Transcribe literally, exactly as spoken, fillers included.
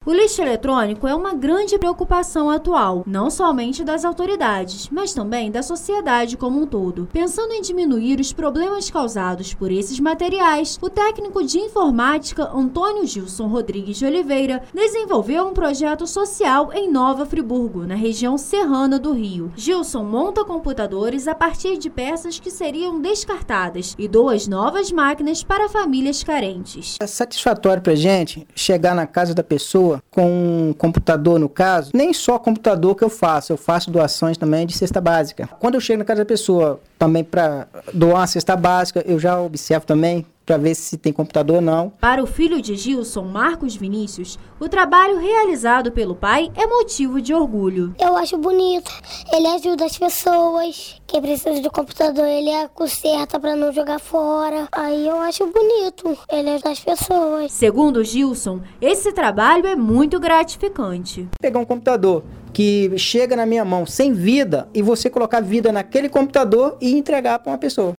O lixo eletrônico é uma grande preocupação atual, não somente das autoridades, mas também da sociedade como um todo. Pensando em diminuir os problemas causados por esses materiais, o técnico de informática Antônio Gilson Rodrigues de Oliveira desenvolveu um projeto social em Nova Friburgo, na região serrana do Rio. Gilson monta computadores a partir de peças que seriam descartadas e doa as novas máquinas para famílias carentes. É satisfatório pra gente chegar na casa da pessoa com um computador, no caso, nem só computador que eu faço, eu faço doações também de cesta básica. Quando eu chego na casa da pessoa também para doar uma cesta básica, eu já observo também para ver se tem computador ou não. Para o filho de Gilson, Marcos Vinícius, o trabalho realizado pelo pai é motivo de orgulho. Eu acho bonito, ele ajuda as pessoas, quem precisa de computador ele conserta para não jogar fora. Aí eu acho bonito, ele ajuda as pessoas. Segundo Gilson, esse trabalho é muito gratificante. Pegar um computador que chega na minha mão sem vida e você colocar vida naquele computador e entregar para uma pessoa.